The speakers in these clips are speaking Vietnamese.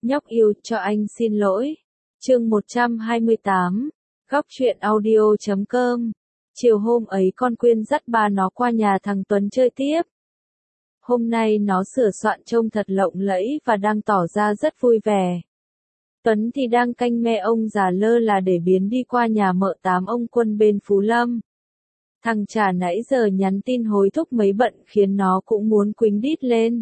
Nhóc yêu cho anh xin lỗi. Chương 128. Góc truyện audio.com. Chiều hôm ấy con Quyên dắt ba nó qua nhà thằng Tuấn chơi tiếp. Hôm nay nó sửa soạn trông thật lộng lẫy và đang tỏ ra rất vui vẻ. Tuấn thì đang canh me ông già lơ là để biến đi qua nhà mợ Tám ông Quân bên Phú Lâm. Thằng Trà nãy giờ nhắn tin hối thúc mấy bận khiến nó cũng muốn quýnh đít lên.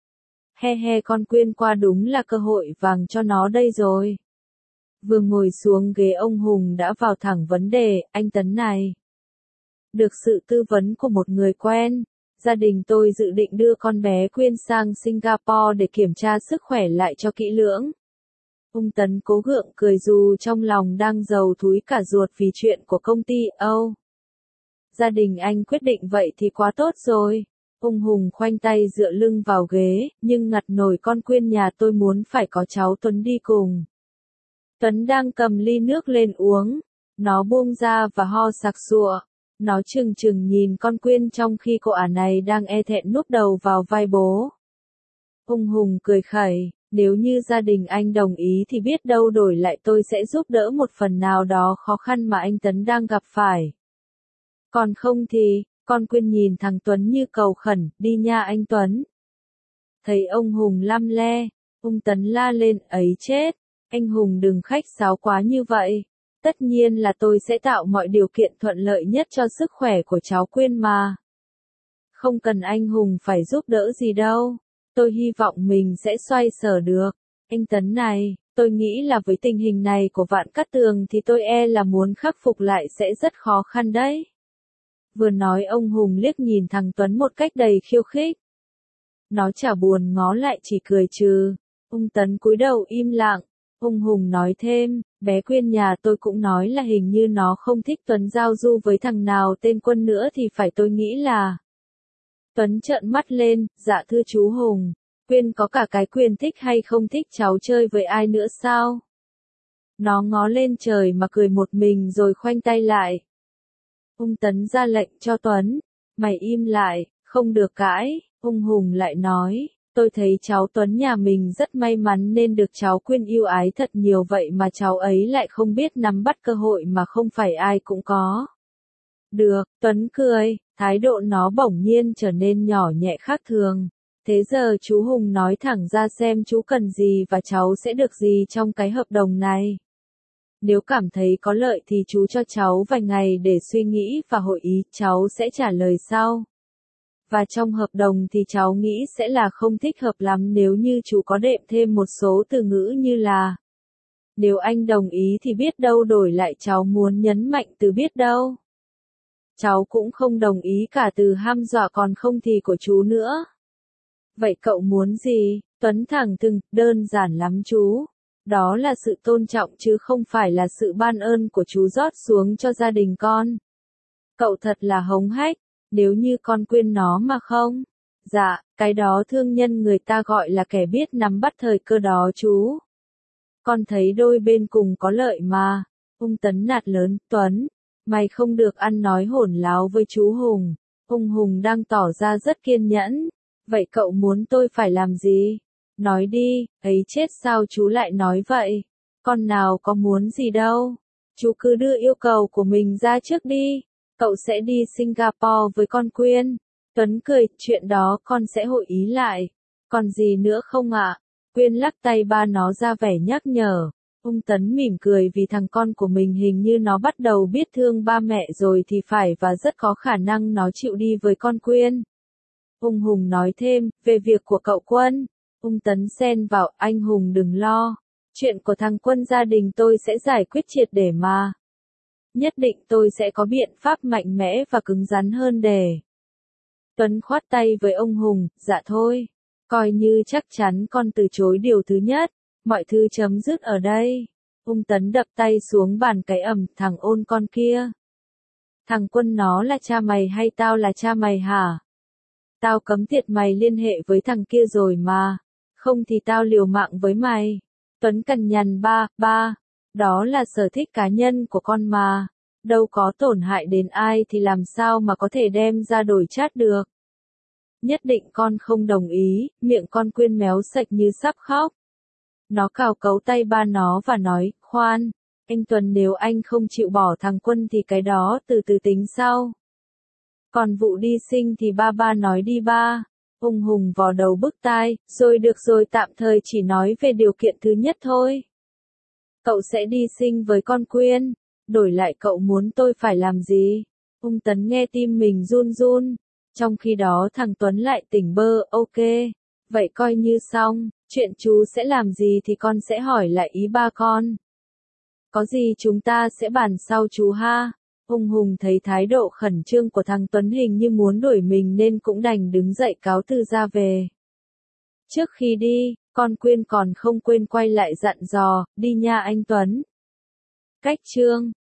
He he, con Quyên qua đúng là cơ hội vàng cho nó đây rồi. Vừa ngồi xuống ghế ông Hùng đã vào thẳng vấn đề, anh Tấn này. Được sự tư vấn của một người quen, gia đình tôi dự định đưa con bé Quyên sang Singapore để kiểm tra sức khỏe lại cho kỹ lưỡng. Ông Tấn cố gượng cười dù trong lòng đang dầu thúi cả ruột vì chuyện của công ty Âu. Gia đình anh quyết định vậy thì quá tốt rồi. Ông Hùng khoanh tay dựa lưng vào ghế, nhưng ngặt nổi con Quyên nhà tôi muốn phải có cháu Tuấn đi cùng. Tuấn đang cầm ly nước lên uống, nó buông ra và ho sặc sụa. Nó chừng chừng nhìn con Quyên trong khi cô ả này đang e thẹn núp đầu vào vai bố. Ông Hùng cười khẩy, nếu như gia đình anh đồng ý thì biết đâu đổi lại tôi sẽ giúp đỡ một phần nào đó khó khăn mà anh Tấn đang gặp phải. Còn không thì, con Quyên nhìn thằng Tuấn như cầu khẩn, đi nha anh Tuấn. Thấy ông Hùng lăm le, ông Tấn la lên, ấy chết, anh Hùng đừng khách sáo quá như vậy. Tất nhiên là tôi sẽ tạo mọi điều kiện thuận lợi nhất cho sức khỏe của cháu Quyên mà. Không cần anh Hùng phải giúp đỡ gì đâu. Tôi hy vọng mình sẽ xoay sở được. Anh Tấn này, tôi nghĩ là với tình hình này của Vạn Cát Tường thì tôi e là muốn khắc phục lại sẽ rất khó khăn đấy. Vừa nói ông Hùng liếc nhìn thằng Tuấn một cách đầy khiêu khích. Nó chả buồn ngó lại chỉ cười trừ. Ông Tấn cúi đầu im lặng. Ông Hùng nói thêm, bé Quyên nhà tôi cũng nói là hình như nó không thích Tuấn giao du với thằng nào tên Quân nữa thì phải tôi nghĩ là. Tuấn trợn mắt lên, dạ thưa chú Hùng, Quyên có cả cái quyền thích hay không thích cháu chơi với ai nữa sao? Nó ngó lên trời mà cười một mình rồi khoanh tay lại. Ông Tấn ra lệnh cho Tuấn, mày im lại, không được cãi. Ông Hùng lại nói, tôi thấy cháu Tuấn nhà mình rất may mắn nên được cháu Quyên yêu ái thật nhiều vậy mà cháu ấy lại không biết nắm bắt cơ hội mà không phải ai cũng có. Được, Tuấn cười, thái độ nó bỗng nhiên trở nên nhỏ nhẹ khác thường. Thế giờ chú Hùng nói thẳng ra xem chú cần gì và cháu sẽ được gì trong cái hợp đồng này. Nếu cảm thấy có lợi thì chú cho cháu vài ngày để suy nghĩ và hội ý, cháu sẽ trả lời sau. Và trong hợp đồng thì cháu nghĩ sẽ là không thích hợp lắm nếu như chú có đệm thêm một số từ ngữ như là. Nếu anh đồng ý thì biết đâu đổi lại cháu muốn nhấn mạnh từ biết đâu. Cháu cũng không đồng ý cả từ hăm dọa còn không thì của chú nữa. Vậy cậu muốn gì? Tuấn thẳng thừng, đơn giản lắm chú. Đó là sự tôn trọng chứ không phải là sự ban ơn của chú rót xuống cho gia đình con. Cậu thật là hống hách, nếu như con Quyên nó mà không. Dạ, cái đó thương nhân người ta gọi là kẻ biết nắm bắt thời cơ đó chú. Con thấy đôi bên cùng có lợi mà. Ông Tấn nạt lớn, Tuấn, mày không được ăn nói hỗn láo với chú Hùng. Ông Hùng đang tỏ ra rất kiên nhẫn. Vậy cậu muốn tôi phải làm gì? Nói đi, ấy chết sao chú lại nói vậy? Con nào có muốn gì đâu. Chú cứ đưa yêu cầu của mình ra trước đi. Cậu sẽ đi Singapore với con Quyên. Tuấn cười, chuyện đó con sẽ hội ý lại. Còn gì nữa không ạ? Quyên lắc tay ba nó ra vẻ nhắc nhở. Ông Tấn mỉm cười vì thằng con của mình hình như nó bắt đầu biết thương ba mẹ rồi thì phải và rất có khả năng nó chịu đi với con Quyên. Ông Hùng nói thêm, về việc của cậu Quân. Ông Tấn xen vào, anh Hùng đừng lo. Chuyện của thằng Quân gia đình tôi sẽ giải quyết triệt để mà. Nhất định tôi sẽ có biện pháp mạnh mẽ và cứng rắn hơn để. Tuấn khoát tay với ông Hùng, dạ thôi. Coi như chắc chắn con từ chối điều thứ nhất. Mọi thứ chấm dứt ở đây. Ông Tấn đập tay xuống bàn cái ầm, thằng ôn con kia. Thằng Quân nó là cha mày hay tao là cha mày hả? Tao cấm tiệt mày liên hệ với thằng kia rồi mà. Không thì tao liều mạng với mày. Tuấn cằn nhằn ba. Đó là sở thích cá nhân của con mà. Đâu có tổn hại đến ai thì làm sao mà có thể đem ra đổi chát được. Nhất định con không đồng ý, miệng con Quyên méo sạch như sắp khóc. Nó cào cấu tay ba nó và nói, khoan, anh Tuấn nếu anh không chịu bỏ thằng Quân thì cái đó từ từ tính sau. Còn vụ đi sinh thì ba nói đi ba. Hùng Hùng vò đầu bứt tai, rồi được rồi tạm thời chỉ nói về điều kiện thứ nhất thôi. Cậu sẽ đi sinh với con Quyên, đổi lại cậu muốn tôi phải làm gì? Ung Tấn nghe tim mình run run, trong khi đó thằng Tuấn lại tỉnh bơ, ok, vậy coi như xong, chuyện chú sẽ làm gì thì con sẽ hỏi lại ý ba con. Có gì chúng ta sẽ bàn sau chú ha. Hùng Hùng thấy thái độ khẩn trương của thằng Tuấn hình như muốn đuổi mình nên cũng đành đứng dậy cáo từ ra về. Trước khi đi, con Quyên còn không quên quay lại dặn dò, đi nha anh Tuấn. Cách chương